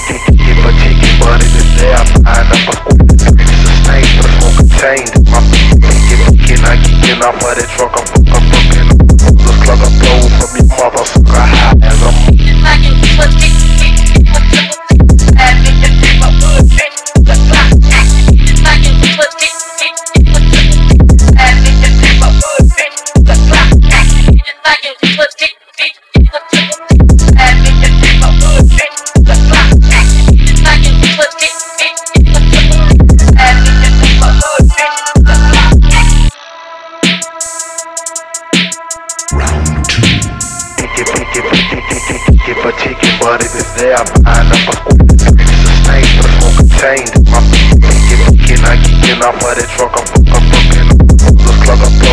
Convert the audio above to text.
Keep a ticket, but it is there. I find up a squad. It's a snake, but it's contained. My get I get off of that truck. I'm fucking. Looks like a blow from your motherfucker high as I'm. Keep a ticket, but it is there. I find up a squad. It's a snake, but it's contained. My get I get off of that truck. I'm fucking. Looks like a